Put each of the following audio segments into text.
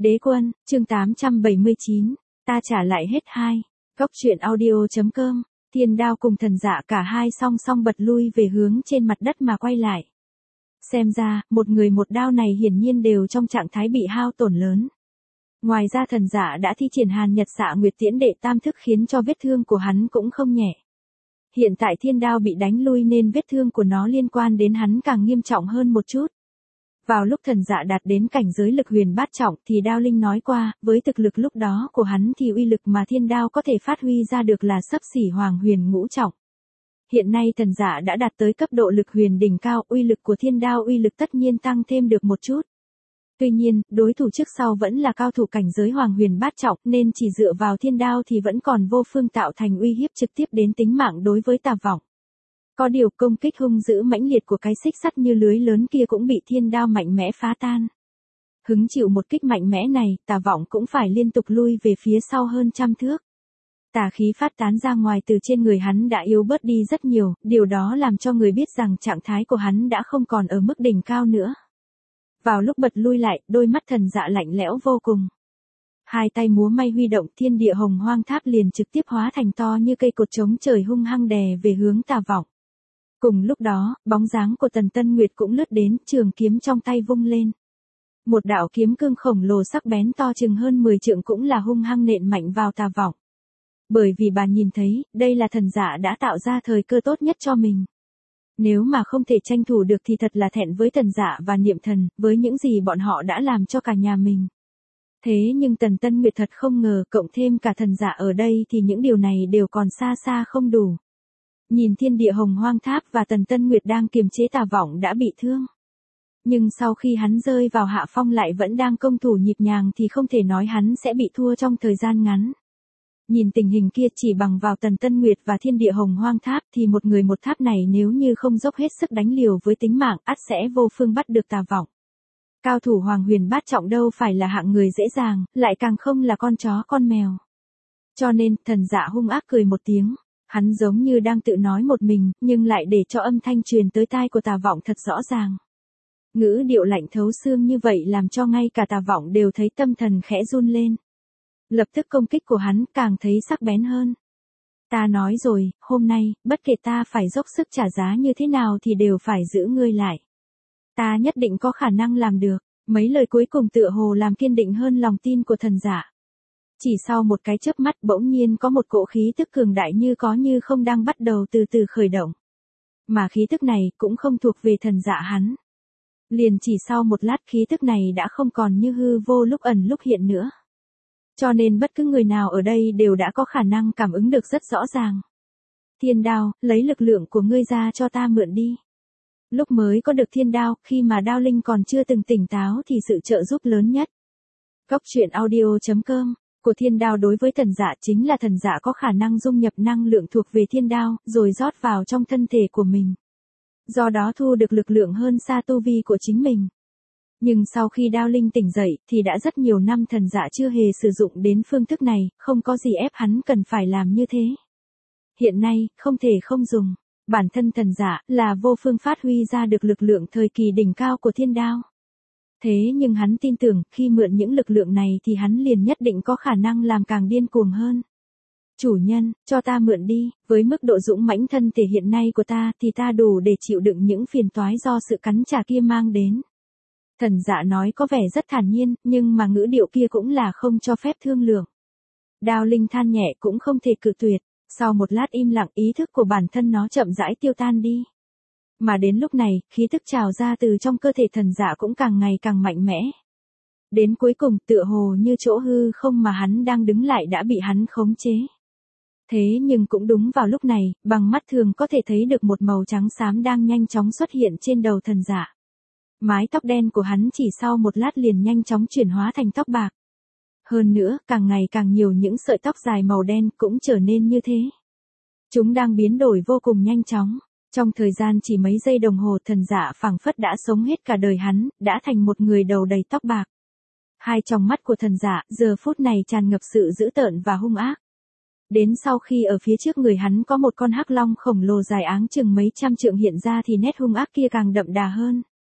Đế quân, chương 879, ta trả lại hết 2. Góc truyện audio.com, Thiên Đao cùng Thần Dạ cả hai song song bật lui về hướng trên mặt đất mà quay lại. Xem ra, một người một đao này hiển nhiên đều trong trạng thái bị hao tổn lớn. Ngoài ra Thần Dạ đã thi triển Hàn Nhật Xạ Nguyệt Tiễn đệ tam thức khiến cho vết thương của hắn cũng không nhẹ. Hiện tại thiên đao bị đánh lui nên vết thương của nó liên quan đến hắn càng nghiêm trọng hơn một chút. Vào lúc Thần Dạ đạt đến cảnh giới lực huyền bát trọng thì Đao Linh nói qua, với thực lực lúc đó của hắn thì uy lực mà thiên đao có thể phát huy ra được là xấp xỉ hoàng huyền ngũ trọng. Hiện nay Thần Dạ đã đạt tới cấp độ lực huyền đỉnh cao, uy lực của thiên đao uy lực tất nhiên tăng thêm được một chút. Tuy nhiên, đối thủ trước sau vẫn là cao thủ cảnh giới hoàng huyền bát trọng nên chỉ dựa vào thiên đao thì vẫn còn vô phương tạo thành uy hiếp trực tiếp đến tính mạng đối với Tà Vọng. Có điều công kích hung dữ mãnh liệt của cái xích sắt như lưới lớn kia cũng bị thiên đao mạnh mẽ phá tan. Hứng chịu một kích mạnh mẽ này, Tà Vọng cũng phải liên tục lui về phía sau hơn trăm thước. Tà khí phát tán ra ngoài từ trên người hắn đã yếu bớt đi rất nhiều, điều đó làm cho người biết rằng trạng thái của hắn đã không còn ở mức đỉnh cao nữa. Vào lúc bật lui lại, đôi mắt Thần Dạ lạnh lẽo vô cùng. Hai tay múa may huy động, thiên địa hồng hoang tháp liền trực tiếp hóa thành to như cây cột chống trời hung hăng đè về hướng Tà Vọng. Cùng lúc đó, bóng dáng của Tần Tân Nguyệt cũng lướt đến, trường kiếm trong tay vung lên. Một đạo kiếm cương khổng lồ sắc bén to chừng hơn 10 trượng cũng là hung hăng nện mạnh vào Tà Vọng. Bởi vì bà nhìn thấy, đây là Thần Dạ đã tạo ra thời cơ tốt nhất cho mình. Nếu mà không thể tranh thủ được thì thật là thẹn với Thần Dạ và Niệm Thần, với những gì bọn họ đã làm cho cả nhà mình. Thế nhưng Tần Tân Nguyệt thật không ngờ, cộng thêm cả Thần Dạ ở đây thì những điều này đều còn xa xa không đủ. Nhìn thiên địa hồng hoang tháp và Tần Tân Nguyệt đang kiềm chế Tà Vọng đã bị thương. Nhưng sau khi hắn rơi vào hạ phong lại vẫn đang công thủ nhịp nhàng thì không thể nói hắn sẽ bị thua trong thời gian ngắn. Nhìn tình hình kia chỉ bằng vào Tần Tân Nguyệt và thiên địa hồng hoang tháp thì một người một tháp này nếu như không dốc hết sức đánh liều với tính mạng ắt sẽ vô phương bắt được Tà Vọng. Cao thủ hoàng huyền bát trọng đâu phải là hạng người dễ dàng, lại càng không là con chó con mèo. Cho nên, Thần Dạ hung ác cười một tiếng. Hắn giống như đang tự nói một mình, nhưng lại để cho âm thanh truyền tới tai của Tà Vọng thật rõ ràng. Ngữ điệu lạnh thấu xương như vậy làm cho ngay cả Tà Vọng đều thấy tâm thần khẽ run lên. Lập tức công kích của hắn càng thấy sắc bén hơn. Ta nói rồi, hôm nay, bất kể ta phải dốc sức trả giá như thế nào thì đều phải giữ ngươi lại. Ta nhất định có khả năng làm được. Mấy lời cuối cùng tựa hồ làm kiên định hơn lòng tin của Thần Dạ. Chỉ sau một cái chớp mắt bỗng nhiên có một cỗ khí tức cường đại như có như không đang bắt đầu từ từ khởi động. Mà khí tức này cũng không thuộc về Thần Dạ hắn. Liền chỉ sau một lát khí tức này đã không còn như hư vô lúc ẩn lúc hiện nữa. Cho nên bất cứ người nào ở đây đều đã có khả năng cảm ứng được rất rõ ràng. Thiên đao, lấy lực lượng của ngươi ra cho ta mượn đi. Lúc mới có được thiên đao, khi mà Đao Linh còn chưa từng tỉnh táo thì sự trợ giúp lớn nhất. Góc truyện audio.com của thiên đao đối với Thần Dạ chính là Thần Dạ có khả năng dung nhập năng lượng thuộc về thiên đao, rồi rót vào trong thân thể của mình. Do đó thu được lực lượng hơn xa tu vi của chính mình. Nhưng sau khi Đao Linh tỉnh dậy thì đã rất nhiều năm Thần Dạ chưa hề sử dụng đến phương thức này, không có gì ép hắn cần phải làm như thế. Hiện nay, không thể không dùng. Bản thân Thần Dạ là vô phương phát huy ra được lực lượng thời kỳ đỉnh cao của thiên đao. Thế nhưng hắn tin tưởng khi mượn những lực lượng này thì hắn liền nhất định có khả năng làm càng điên cuồng hơn. Chủ nhân, cho ta mượn đi, với mức độ dũng mãnh thân thể hiện nay của ta thì ta đủ để chịu đựng những phiền toái do sự cắn trả kia mang đến. Thần Dạ nói có vẻ rất thản nhiên, nhưng mà ngữ điệu kia cũng là không cho phép thương lượng. Đao Linh than nhẹ cũng không thể cự tuyệt, sau một lát im lặng ý thức của bản thân nó chậm rãi tiêu tan đi. Mà đến lúc này, khí tức trào ra từ trong cơ thể Thần Dạ cũng càng ngày càng mạnh mẽ. Đến cuối cùng tựa hồ như chỗ hư không mà hắn đang đứng lại đã bị hắn khống chế. Thế nhưng cũng đúng vào lúc này, bằng mắt thường có thể thấy được một màu trắng xám đang nhanh chóng xuất hiện trên đầu Thần Dạ. Mái tóc đen của hắn chỉ sau một lát liền nhanh chóng chuyển hóa thành tóc bạc. Hơn nữa, càng ngày càng nhiều những sợi tóc dài màu đen cũng trở nên như thế. Chúng đang biến đổi vô cùng nhanh chóng. Trong thời gian chỉ mấy giây đồng hồ Thần Dạ phảng phất đã sống hết cả đời hắn, đã thành một người đầu đầy tóc bạc. Hai tròng mắt của Thần Dạ giờ phút này tràn ngập sự dữ tợn và hung ác. Đến sau khi ở phía trước người hắn có một con hắc long khổng lồ dài áng chừng mấy trăm trượng hiện ra thì nét hung ác kia càng đậm đà hơn.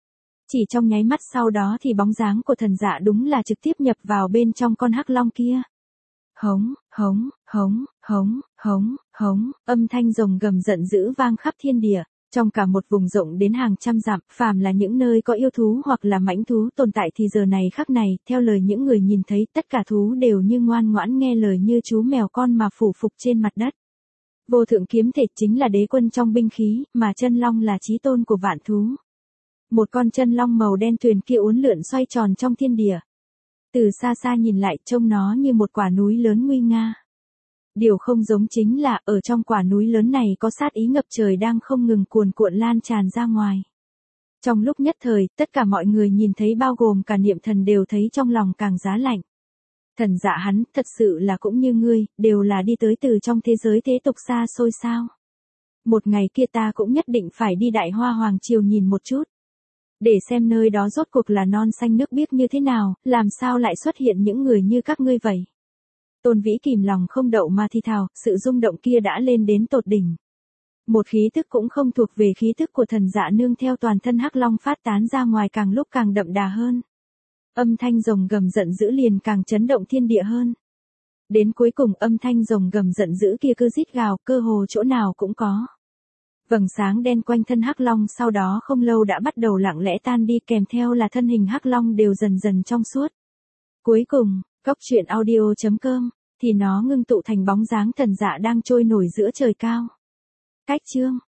Chỉ trong nháy mắt sau đó thì bóng dáng của thần dạ đúng là trực tiếp nhập vào bên trong con hắc long kia. Hống, hống, hống, hống, hống, hống, âm thanh rồng gầm giận dữ vang khắp thiên địa. Trong cả một vùng rộng đến hàng trăm dặm, phàm là những nơi có yêu thú hoặc là mãnh thú tồn tại thì giờ này khắc này, theo lời những người nhìn thấy, tất cả thú đều như ngoan ngoãn nghe lời như chú mèo con mà phủ phục trên mặt đất. Vô thượng kiếm thể chính là đế quân trong binh khí, mà chân long là chí tôn của vạn thú. Một con chân long màu đen tuyền kia uốn lượn xoay tròn trong thiên địa. Từ xa xa nhìn lại trông nó như một quả núi lớn nguy nga. Điều không giống chính là ở trong quả núi lớn này có sát ý ngập trời đang không ngừng cuồn cuộn lan tràn ra ngoài. Trong lúc nhất thời, tất cả mọi người nhìn thấy bao gồm cả niệm thần đều thấy trong lòng càng giá lạnh. Thần dạ hắn, thật sự là cũng như ngươi, đều là đi tới từ trong thế giới thế tục xa xôi sao. Một ngày kia ta cũng nhất định phải đi Đại Hoa Hoàng Triều nhìn một chút. Để xem nơi đó rốt cuộc là non xanh nước biếc như thế nào, làm sao lại xuất hiện những người như các ngươi vậy. Tôn Vĩ kìm lòng không đậu mà thì thào, sự rung động kia đã lên đến tột đỉnh. Một khí thức cũng không thuộc về khí thức của thần dạ nương theo toàn thân hắc long phát tán ra ngoài càng lúc càng đậm đà hơn. Âm thanh rồng gầm giận dữ liền càng chấn động thiên địa hơn. Đến cuối cùng âm thanh rồng gầm giận dữ kia cứ rít gào, cơ hồ chỗ nào cũng có. Vầng sáng đen quanh thân hắc long sau đó không lâu đã bắt đầu lặng lẽ tan đi, kèm theo là thân hình hắc long đều dần dần trong suốt. Cuối cùng, coctruyện.audio.com thì nó ngưng tụ thành bóng dáng thần dạ đang trôi nổi giữa trời cao. Cách chương